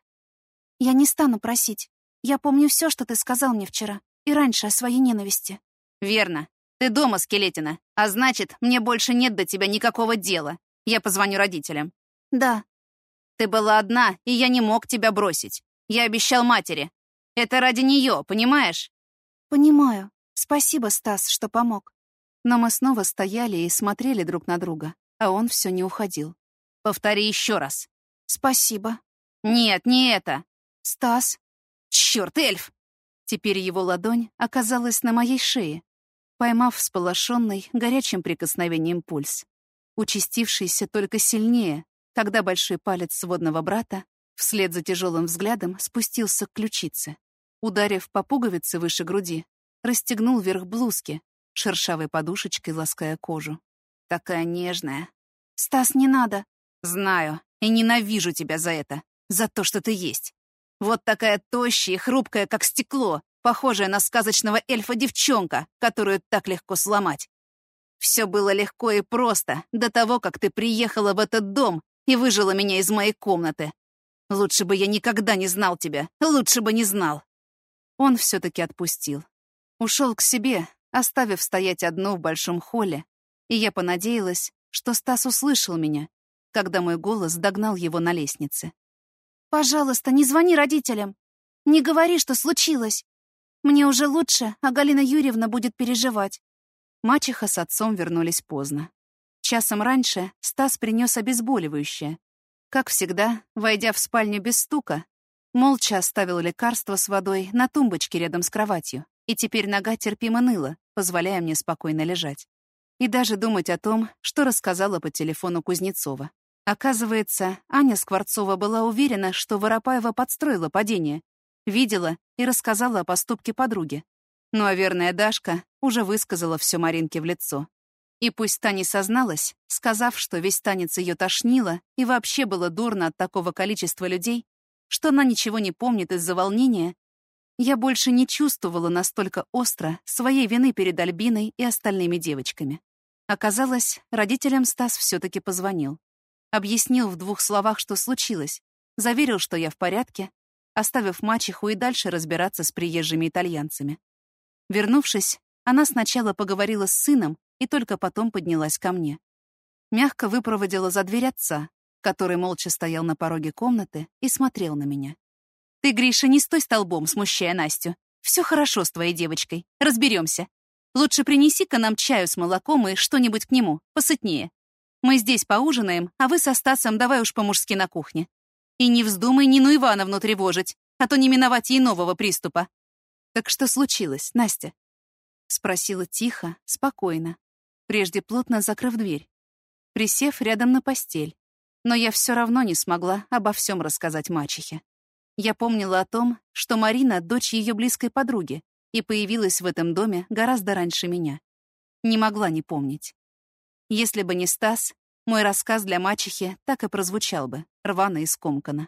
Я не стану просить. Я помню все, что ты сказал мне вчера, и раньше о своей ненависти. «Верно. Ты дома, скелетина. А значит, мне больше нет до тебя никакого дела. Я позвоню родителям». Да. «Ты была одна, и я не мог тебя бросить. Я обещал матери. Это ради нее, понимаешь?» Понимаю. Спасибо, Стас, что помог. Но мы снова стояли и смотрели друг на друга, а он все не уходил. «Повтори еще раз». Спасибо. «Нет, не это». Стас. Черт, эльф!» Теперь его ладонь оказалась на моей шее, поймав всполошенный горячим прикосновением пульс, участившийся только сильнее, когда большой палец сводного брата вслед за тяжелым взглядом спустился к ключице. Ударив по пуговице выше груди, расстегнул верх блузки, шершавой подушечкой лаская кожу. Такая нежная. Стас, не надо. Знаю, и ненавижу тебя за это, за то, что ты есть. Вот такая тощая и хрупкая, как стекло, похожая на сказочного эльфа-девчонка, которую так легко сломать. Все было легко и просто до того, как ты приехала в этот дом и выжила меня из моей комнаты. Лучше бы я никогда не знал тебя, лучше бы не знал. Он все-таки отпустил. Ушел к себе, оставив стоять одну в большом холле, и я понадеялась, что Стас услышал меня, когда мой голос догнал его на лестнице. Пожалуйста, не звони родителям. Не говори, что случилось. Мне уже лучше, а Галина Юрьевна будет переживать. Мачеха с отцом вернулись поздно. Часом раньше Стас принес обезболивающее. Как всегда, войдя в спальню без стука, молча оставил лекарство с водой на тумбочке рядом с кроватью, и теперь нога терпимо ныла, позволяя мне спокойно лежать. И даже думать о том, что рассказала по телефону Кузнецова. Оказывается, Аня Скворцова была уверена, что Воропаева подстроила падение, видела и рассказала о поступке подруги. Ну а верная Дашка уже высказала все Маринке в лицо. И пусть та не созналась, сказав, что весь танец ее тошнило и вообще было дурно от такого количества людей, что она ничего не помнит из-за волнения, я больше не чувствовала настолько остро своей вины перед Альбиной и остальными девочками. Оказалось, родителям Стас все-таки позвонил. Объяснил в 2 словах, что случилось, заверил, что я в порядке, оставив мачеху и дальше разбираться с приезжими итальянцами. Вернувшись, она сначала поговорила с сыном и только потом поднялась ко мне. Мягко выпроводила за дверь отца, который молча стоял на пороге комнаты и смотрел на меня. «Ты, Гриша, не стой столбом, смущая Настю. Все хорошо с твоей девочкой, разберемся. Лучше принеси-ка нам чаю с молоком и что-нибудь к нему, посытнее. Мы здесь поужинаем, а вы со Стасом давай уж по-мужски на кухне. И не вздумай Нину Ивановну тревожить, а то не миновать ей нового приступа». «Так что случилось, Настя?» Спросила тихо, спокойно, прежде плотно закрыв дверь. Присев рядом на постель, Но я все равно не смогла обо всем рассказать мачехе. Я помнила о том, что Марина — дочь ее близкой подруги и появилась в этом доме гораздо раньше меня. Не могла не помнить. Если бы не Стас, мой рассказ для мачехи так и прозвучал бы, рвано и скомканно.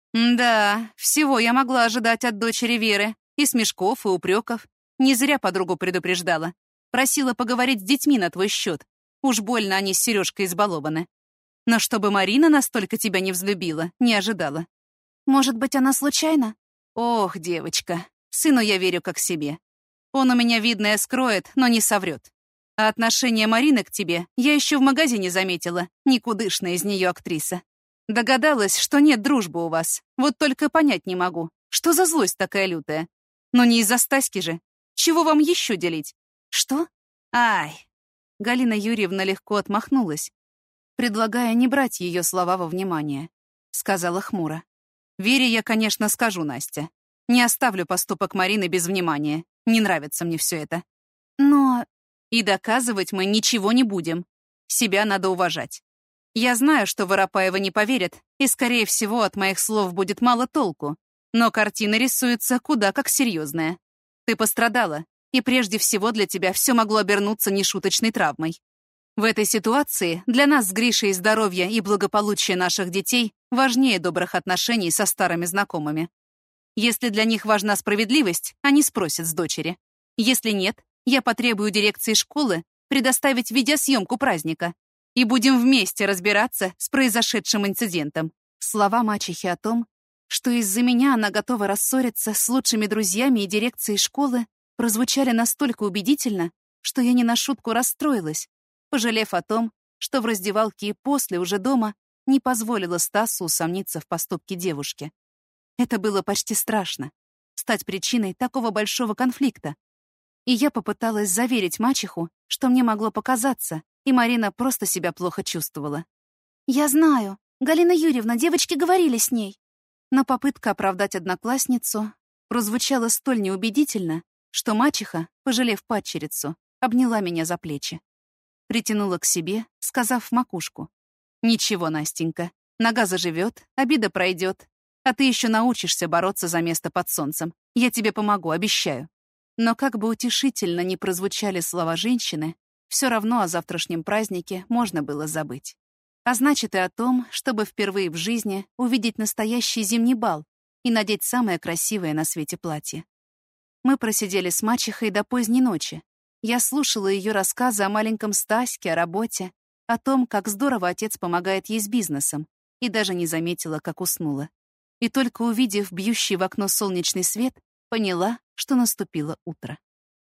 Да, всего я могла ожидать от дочери Веры. И смешков, и упреков. Не зря подругу предупреждала. Просила поговорить с детьми на твой счет. Уж больно они с Сережкой избалованы. Но чтобы Марина настолько тебя не взлюбила, не ожидала. Может быть, она случайно? Ох, девочка, сыну я верю как себе. Он у меня видное скроет, но не соврет. А отношение Марины к тебе я еще в магазине заметила. Никудышная из нее актриса. Догадалась, что нет дружбы у вас. Вот только понять не могу. Что за злость такая лютая? Но не из-за Стаськи же. Чего вам еще делить? Что? Ай. Галина Юрьевна легко отмахнулась, предлагая не брать ее слова во внимание. Сказала хмуро. Вере я, конечно, скажу, Настя. Не оставлю поступок Марины без внимания. Не нравится мне все это. Но... И доказывать мы ничего не будем. Себя надо уважать. Я знаю, что Воропаева не поверят, и, скорее всего, от моих слов будет мало толку. Но картина рисуется куда как серьезная. Ты пострадала, и прежде всего для тебя все могло обернуться нешуточной травмой. В этой ситуации для нас с Гришей здоровье и благополучие наших детей важнее добрых отношений со старыми знакомыми. Если для них важна справедливость, они спросят с дочери. Если нет, я потребую дирекции школы предоставить видеосъемку праздника, и будем вместе разбираться с произошедшим инцидентом. Слова мачехи о том, что из-за меня она готова рассориться с лучшими друзьями и дирекцией школы, прозвучали настолько убедительно, что я не на шутку расстроилась, пожалев о том, что в раздевалке и после, уже дома, не позволила Стасу усомниться в поступке девушки. Это было почти страшно — стать причиной такого большого конфликта. И я попыталась заверить мачеху, что мне могло показаться, и Марина просто себя плохо чувствовала. Я знаю. Галина Юрьевна, девочки говорили с ней. Но попытка оправдать одноклассницу прозвучала столь неубедительно, что мачеха, пожалев падчерицу, обняла меня за плечи. Притянула к себе, сказав в макушку. «Ничего, Настенька, нога заживет, обида пройдет, а ты еще научишься бороться за место под солнцем. Я тебе помогу, обещаю». Но как бы утешительно ни прозвучали слова женщины, все равно о завтрашнем празднике можно было забыть. А значит и о том, чтобы впервые в жизни увидеть настоящий зимний бал и надеть самое красивое на свете платье. Мы просидели с мачехой до поздней ночи. Я слушала ее рассказы о маленьком Стаське, о работе, о том, как здорово отец помогает ей с бизнесом, и даже не заметила, как уснула. И только увидев бьющий в окно солнечный свет, поняла, что наступило утро.